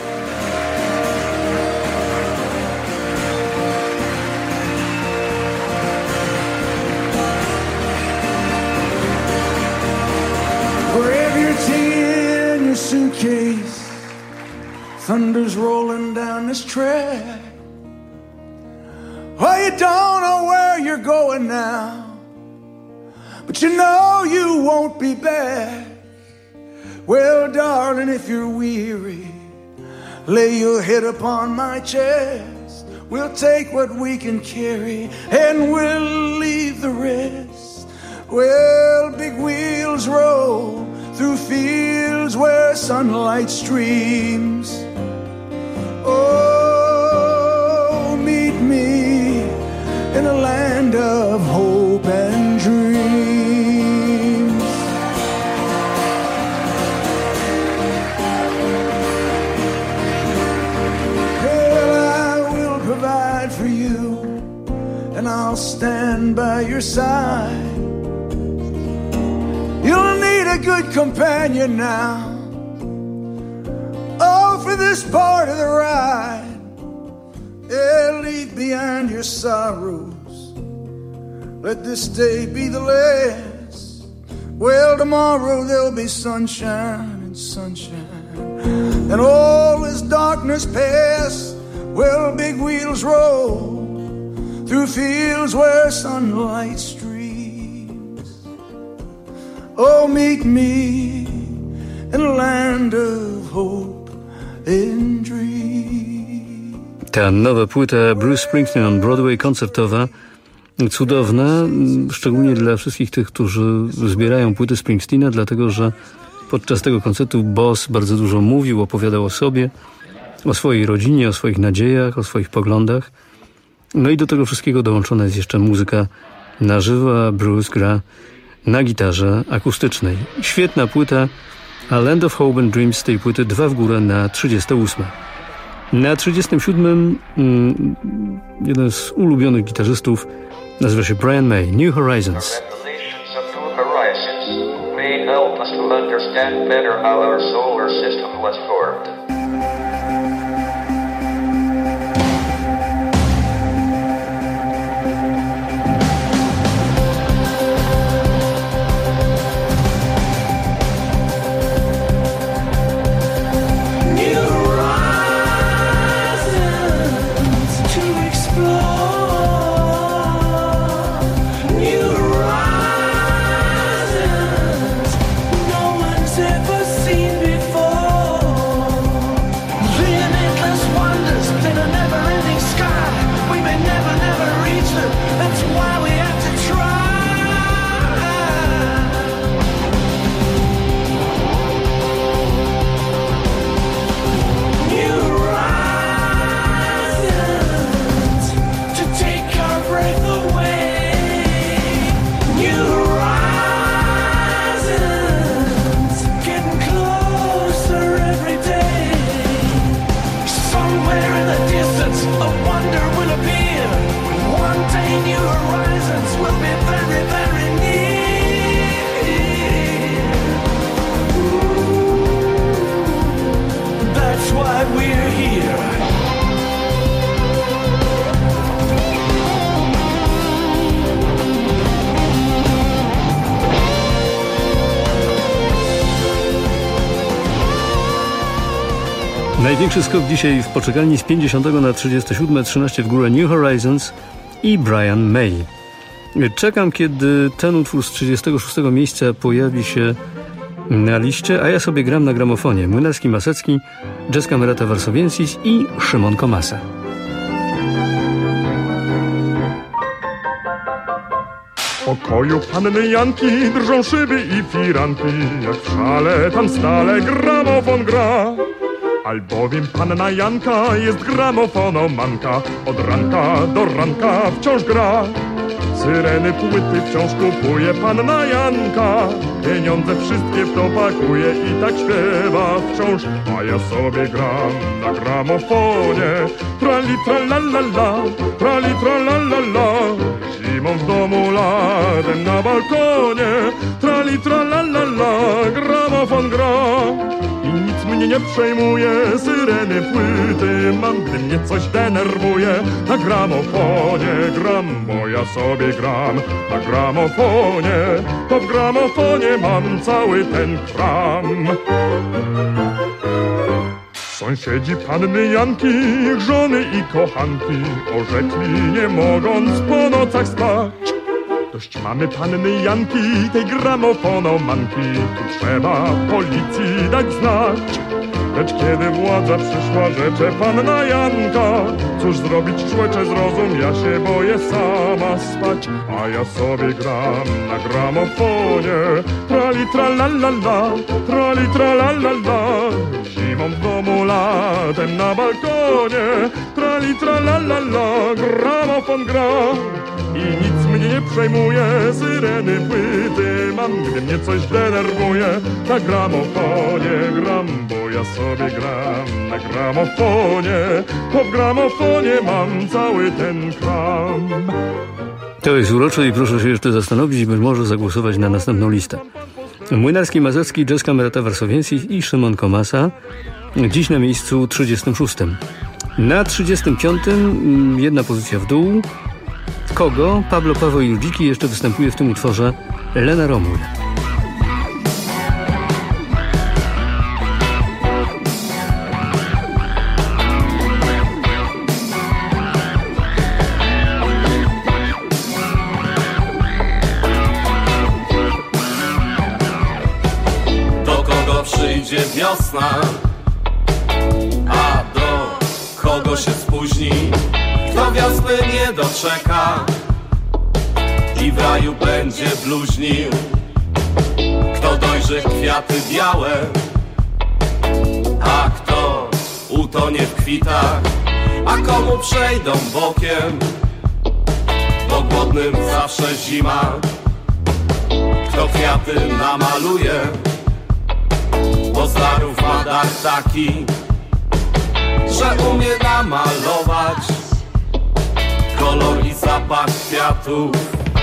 Grab your tea in your suitcase. Thunder's rolling down this track. Oh, you don't know where you're going now, but you know you won't be back. Well, darling, if you're weary, lay your head upon my chest. We'll take what we can carry and we'll leave the rest. Well, big wheels roll through fields where sunlight streams. Oh, meet me in a land of hope and dreams. Well, I will provide for you, and I'll stand by your side. You'll need a good companion now, oh, for this part of the ride. Yeah, leave behind your sorrows, let this day be the last. Well, tomorrow there'll be sunshine and sunshine, and all this darkness pass. Well, big wheels roll through fields where sunlight streams. Oh, meet me in a land of hope and dreams. Ta nowa płyta Bruce Springsteen on Broadway, koncertowa, cudowna, szczególnie dla wszystkich tych, którzy zbierają płyty Springsteena, dlatego że podczas tego koncertu Boss bardzo dużo mówił, opowiadał o sobie, o swojej rodzinie, o swoich nadziejach, o swoich poglądach. No i do tego wszystkiego dołączona jest jeszcze muzyka na żywo, a Bruce gra na gitarze akustycznej. Świetna płyta, a Land of Hope and Dreams z tej płyty dwa w górę na trzydziestym ósmym. Na trzydziestym siódmym mm, jeden z ulubionych gitarzystów nazywa się Brian May, New Horizons. May help us to understand better how our solar system was formed. Największy skok dzisiaj w poczekalni z pięćdziesiątego na trzydzieste siódme, trzynaście w górę New Horizons i Brian May. Czekam, kiedy ten utwór z trzydziestego szóstego miejsca pojawi się na liście, a ja sobie gram na gramofonie. Młynarski Masecki, Jazz Camerata Varsoviensis i Szymon Komasa. W pokoju panny Janki drżą szyby i firanki, jak w szale tam stale gramofon gra. Albowiem panna Janka jest gramofonomanka, od ranka do ranka wciąż gra. Syreny, płyty wciąż kupuje panna Janka. Pieniądze wszystkie w to pakuje i tak śpiewa wciąż. A ja sobie gram na gramofonie. Trali tralalala, trali tralalala. Zimą w domu, latem na balkonie. Trali tralalala, gramofon gra. I nic mnie nie przejmuje, syreny, płyty mam, gdy mnie coś denerwuje. Na gramofonie gram, bo ja sobie gram. Na gramofonie, to w gramofonie mam cały ten kram. Sąsiedzi panny Janki, ich żony i kochanki orzekli, nie mogąc po nocach spać. Dość mamy panny Janki, tej gramofonomanki, tu trzeba policji dać znać. Lecz kiedy władza przyszła, rzecze panna Janka, cóż zrobić, człecze, zrozum, ja się boję sama spać. A ja sobie gram na gramofonie. Trali tralalala, trali tralalala. Zimą w domu, latem na balkonie. Trali tralalala, gramofon gra. I nic mnie nie przejmuje, syreny, płyty mam, gdy mnie coś denerwuje. Na gramofonie gram, bo ja sobie gram. Na gramofonie, to w gramofonie mam cały ten kram. To jest urocze i proszę się jeszcze zastanowić i być może zagłosować na następną listę. Młynarski, Mazurski, Jazz Kamerata Warsowiecki i Szymon Komasa. Dziś na miejscu trzydziestym szóstym. Na trzydziestym piątym jedna pozycja w dół. Kogo? Pablo, Paweł i Ludziki. Jeszcze występuje w tym utworze Lena Romul. Do kogo przyjdzie wiosna, a do kogo się spóźni? Kto wiosny nie doczeka i w raju będzie bluźnił? Kto dojrze kwiaty białe, a kto utonie w kwitach? A komu przejdą bokiem, bo głodnym zawsze zima? Kto kwiaty namaluje, bo z darów ma dar taki, że umie namalować kolor i zapach kwiatów.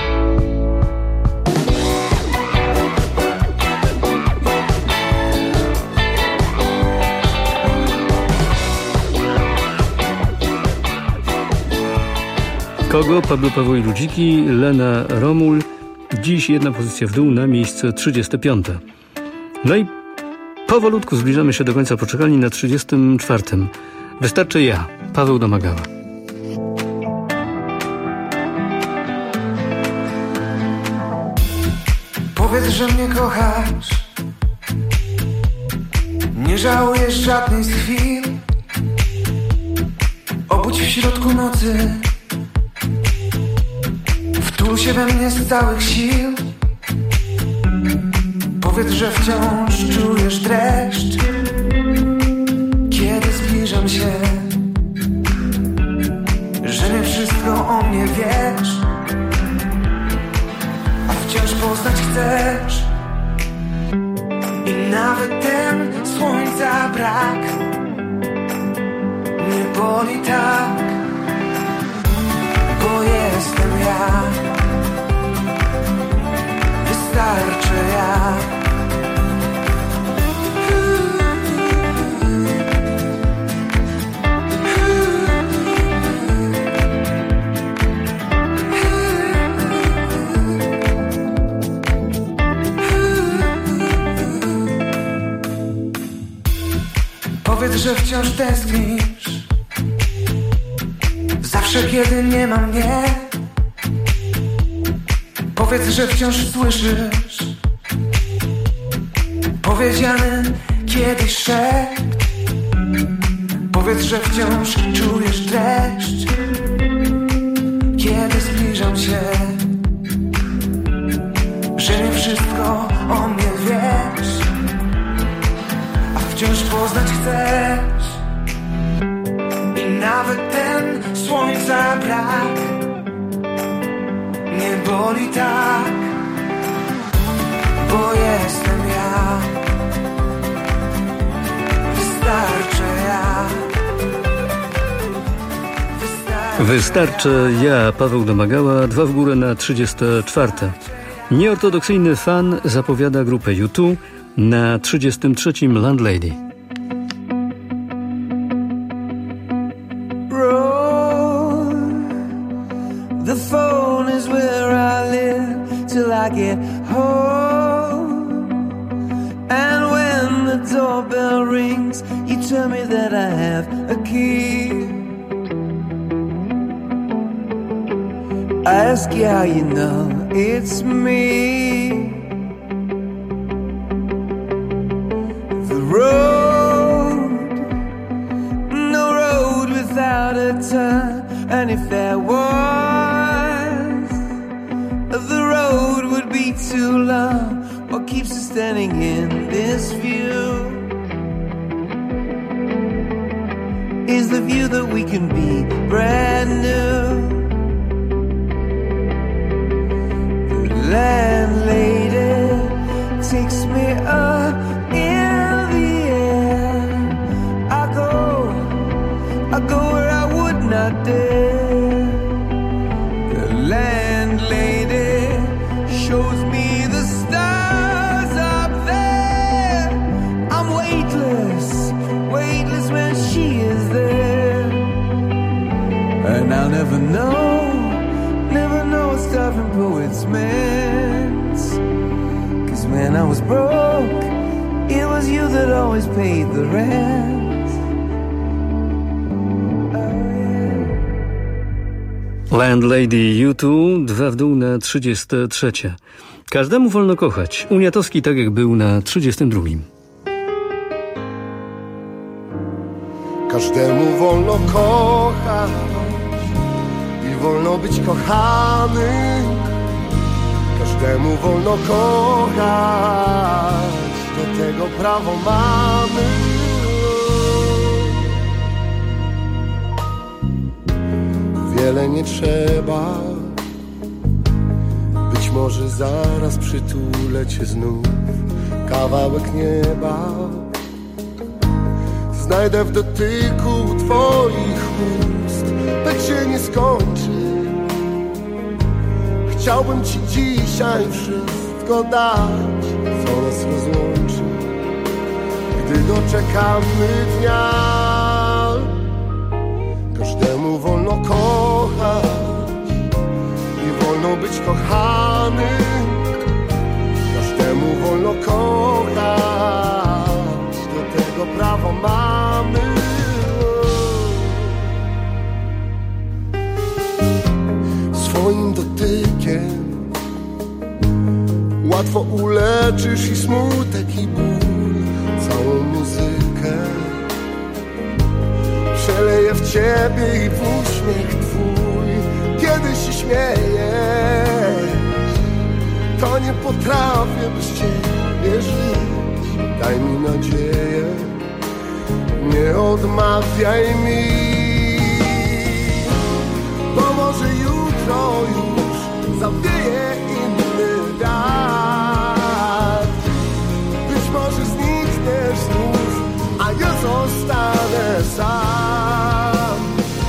Kogo? Pablo, Paweł i Ludziki, Lena Romul. Dziś jedna pozycja w dół na miejsce trzydzieste piąte. No i powolutku zbliżamy się do końca poczekalni na trzydziestym czwartym. Wystarczy ja, Paweł Domagała. Powiedz, że mnie kochasz. Nie żałujesz żadnej z chwil. Obudź w środku nocy. Wtul się we mnie z całych sił. Powiedz, że wciąż czujesz dreszcz, kiedy zbliżam się. Że nie wszystko o mnie wiesz, a wciąż poznać chcesz. I nawet ten słońca brak nie boli tak, bo jestem ja. Wystarczy ja. Powiedz, że wciąż tęsknisz, zawsze kiedy nie ma mnie. Powiedz, że wciąż słyszysz powiedziany kiedyś szept. Powiedz, że wciąż czujesz dreszcz, kiedy zbliżam się. Że nie wszystko o mnie wiesz, a wciąż poznać chcesz. I nawet ten słońca brak nie boli tak, bo jestem ja. Wystarczy ja. Wystarczy ja, Paweł Domagała, dwa w górę na trzydzieste czwarte. Nieortodoksyjny fan zapowiada grupę U dwa na trzydziestym trzecim Landlady. The phone is where I live till I get home. And when the doorbell rings, you tell me that I have a key. I ask you how you know it's me. The road, no road without a turn. And if there was, the road would be too long. What keeps us standing in this view is the view that we can be brand new. The landlady takes me up in the air. I go, I go where I would not dare. The landlady shows me the stars up there. I'm weightless, weightless when she is there. And I'll never know, never know what starving poets meant. 'Cause when I was broke, it was you that always paid the rent. Landlady U dwa, dwa w dół na trzydzieste trzecie. Każdemu wolno kochać. Uniatowski tak jak był na trzydziestym drugim. Każdemu wolno kochać i wolno być kochany. Każdemu wolno kochać, do tego prawo mamy. Wiele nie trzeba, być może zaraz przytulę cię znów. Kawałek nieba znajdę w dotyku twoich ust. Tak się nie skończy. Chciałbym ci dzisiaj wszystko dać, co nas rozłączy. Gdy doczekamy dnia, każdemu wolno kochać i wolno być kochanym. Każdemu wolno kochać, do tego prawo mamy. Swoim dotykiem łatwo uleczysz i smutek i ból. Całą muzykę przeleję w ciebie i w uśmiech twój. Kiedy się śmiejesz, to nie potrafię bez ciebie żyć. Daj mi nadzieję, nie odmawiaj mi. Bo może jutro już zawieje inny wiatr. Być może znikniesz znów, a ja zostanę sam.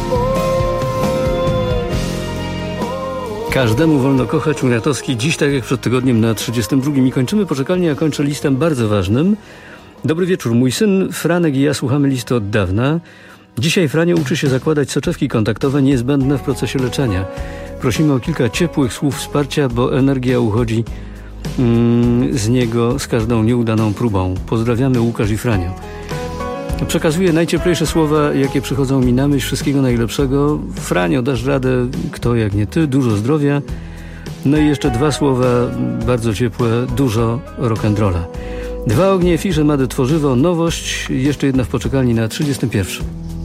Każdemu wolno kochać. Uniatowski dziś tak jak przed tygodniem na trzydziestym drugim. I kończymy poczekalnię, a kończę listem bardzo ważnym. Dobry wieczór. Mój syn Franek i ja słuchamy listy od dawna. Dzisiaj Franio uczy się zakładać soczewki kontaktowe niezbędne w procesie leczenia. Prosimy o kilka ciepłych słów wsparcia, bo energia uchodzi mm, z niego z każdą nieudaną próbą. Pozdrawiamy, Łukasz i Franio. Przekazuję najcieplejsze słowa, jakie przychodzą mi na myśl. Wszystkiego najlepszego. Franio, dasz radę, kto jak nie ty. Dużo zdrowia. No i jeszcze dwa słowa bardzo ciepłe. Dużo rock'n'rolla. Dwa ognie, Fisze, Mady, Tworzywo, nowość. Jeszcze jedna w poczekalni na trzydziestym pierwszym.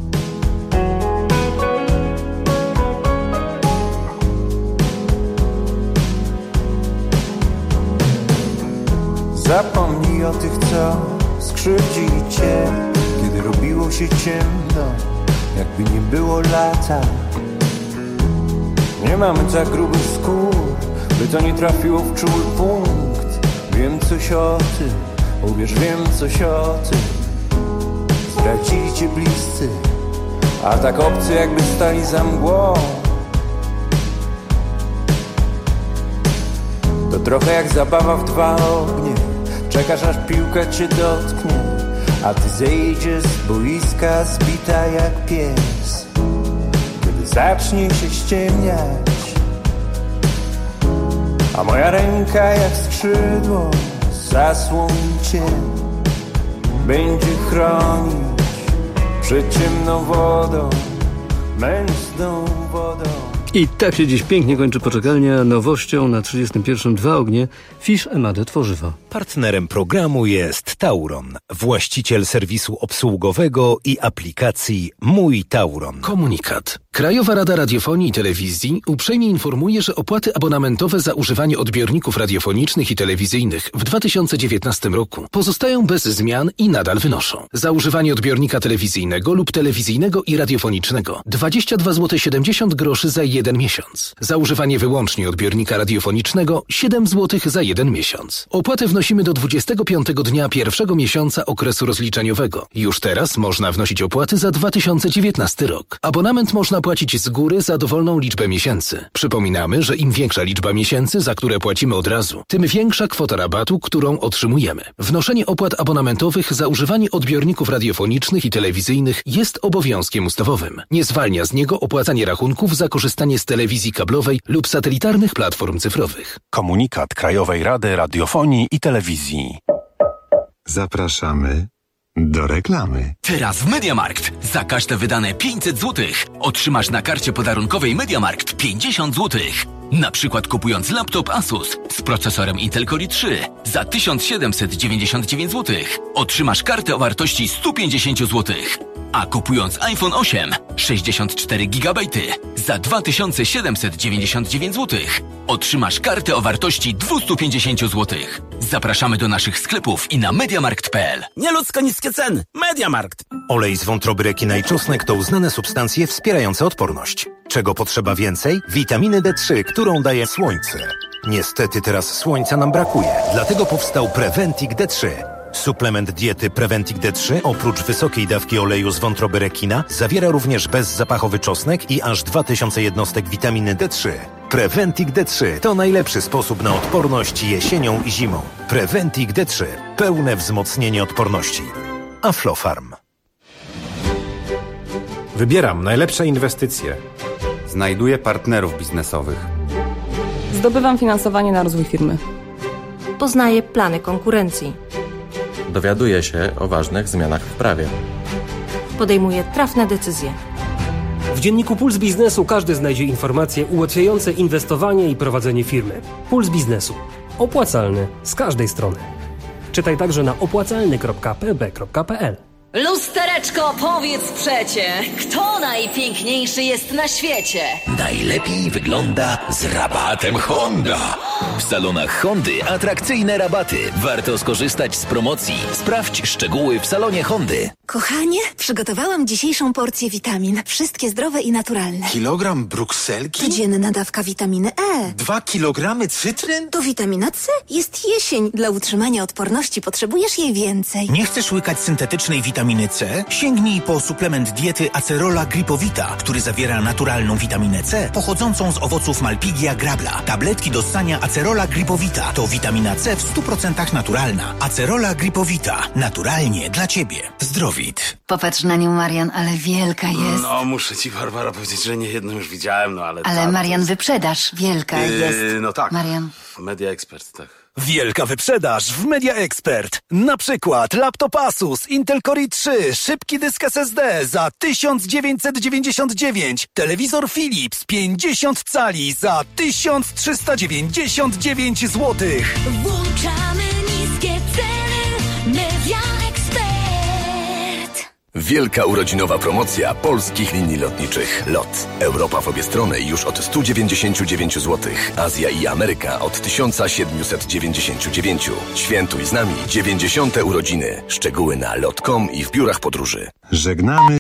Zapomnij o tych, co skrzywdzili cię, kiedy robiło się ciemno, jakby nie było lata. Nie mamy za grubych skór, by to nie trafiło w czuły punkt. Wiem coś o tym, uwierz, wiem coś o tym. Zdradzili cię bliscy, a tak obcy jakby stali za mgłą. To trochę jak zabawa w dwa ognie. Czekasz aż piłka cię dotknie, a ty zejdziesz z boiska zbita jak pies. Kiedy zacznie się ściemniać, a moja ręka jak skrzydło zasłoni cię, będzie chronić przed ciemną wodą, męsną wodą. I tak się dziś pięknie kończy poczekalnia. Nowością na trzydziestym pierwszym dwa ognie Fisz Emade Tworzywa. Partnerem programu jest Tauron, właściciel serwisu obsługowego i aplikacji Mój Tauron. Komunikat. Krajowa Rada Radiofonii i Telewizji uprzejmie informuje, że opłaty abonamentowe za używanie odbiorników radiofonicznych i telewizyjnych w dwa tysiące dziewiętnastym roku pozostają bez zmian i nadal wynoszą. Za używanie odbiornika telewizyjnego lub telewizyjnego i radiofonicznego dwadzieścia dwa złote siedemdziesiąt groszy za jeden miesiąc. Za używanie wyłącznie odbiornika radiofonicznego siedem złotych za jeden miesiąc. Opłatę wnosimy do dwudziestego piątego dnia pierwszego miesiąca okresu rozliczeniowego. Już teraz można wnosić opłaty za dwa tysiące dziewiętnasty rok. Abonament można płacić z góry za dowolną liczbę miesięcy. Przypominamy, że im większa liczba miesięcy, za które płacimy od razu, tym większa kwota rabatu, którą otrzymujemy. Wnoszenie opłat abonamentowych za używanie odbiorników radiofonicznych i telewizyjnych jest obowiązkiem ustawowym. Nie zwalnia z niego opłacanie rachunków za korzystanie z telewizji kablowej lub satelitarnych platform cyfrowych. Komunikat Krajowej Rady Radiofonii i Telewizji. Zapraszamy do reklamy. Teraz w MediaMarkt za każde wydane pięćset złotych otrzymasz na karcie podarunkowej MediaMarkt pięćdziesiąt złotych. Na przykład kupując laptop Asus z procesorem Intel Core i trzy za tysiąc siedemset dziewięćdziesiąt dziewięć złotych otrzymasz kartę o wartości sto pięćdziesiąt złotych. A kupując iPhone osiem sześćdziesiąt cztery gigabajty za dwa tysiące siedemset dziewięćdziesiąt dziewięć złotych otrzymasz kartę o wartości dwieście pięćdziesiąt złotych. Zapraszamy do naszych sklepów i na mediamarkt kropka p l. Nieludzko niskie ceny. MediaMarkt. Olej z wątroby rekina i czosnek to uznane substancje wspierające odporność. Czego potrzeba więcej? Witaminy D trzy, którą daje słońce. Niestety teraz słońca nam brakuje, dlatego powstał Preventic D trzy. Suplement diety Preventic D trzy oprócz wysokiej dawki oleju z wątroby rekina zawiera również bezzapachowy czosnek i aż dwa tysiące jednostek witaminy D trzy. Preventic D trzy to najlepszy sposób na odporność jesienią i zimą. Preventic D trzy. Pełne wzmocnienie odporności. Aflofarm. Wybieram najlepsze inwestycje. Znajduję partnerów biznesowych. Zdobywam finansowanie na rozwój firmy. Poznaję plany konkurencji. Dowiaduję się o ważnych zmianach w prawie. Podejmuję trafne decyzje. W dzienniku Puls Biznesu każdy znajdzie informacje ułatwiające inwestowanie i prowadzenie firmy. Puls Biznesu. Opłacalny z każdej strony. Czytaj także na opłacalny kropka p b kropka p l. Lustereczko, powiedz przecie, kto najpiękniejszy jest na świecie? Najlepiej wygląda z rabatem Honda. W salonach Hondy atrakcyjne rabaty. Warto skorzystać z promocji. Sprawdź szczegóły w salonie Hondy. Kochanie, przygotowałam dzisiejszą porcję witamin. Wszystkie zdrowe i naturalne. Kilogram brukselki? Codzienna dawka witaminy E. Dwa kilogramy cytryn? To witamina C. Jest jesień. Dla utrzymania odporności potrzebujesz jej więcej. Nie chcesz łykać syntetycznej witaminy C? Sięgnij po suplement diety Acerola Gripowita, który zawiera naturalną witaminę C pochodzącą z owoców Malpighia grabla. Tabletki do ssania Acerola Gripowita to witamina C w stu procentach naturalna. Acerola Gripowita. Naturalnie dla Ciebie. Zdrowit. Popatrz na nią, Marian, ale wielka jest. No, muszę ci, Barbara, powiedzieć, że nie jedną już widziałem, no ale... Ale ta, Marian, jest... wyprzedaż wielka yy, jest. No tak. Marian. Media Expert, tak. Wielka wyprzedaż w Media Expert. Na przykład laptop Asus Intel Core i trzy, szybki dysk S S D za tysiąc dziewięćset dziewięćdziesiąt dziewięć, telewizor Philips pięćdziesiąt cali za tysiąc trzysta dziewięćdziesiąt dziewięć złotych. Włączamy niskie ceny. Media Expert. Wielka urodzinowa promocja polskich linii lotniczych LOT. Europa w obie strony już od stu dziewięćdziesięciu dziewięciu złotych. Azja i Ameryka od tysiąc siedemset dziewięćdziesiąt dziewięć. Świętuj z nami dziewięćdziesiąte urodziny. Szczegóły na lot kropka com i w biurach podróży. Żegnamy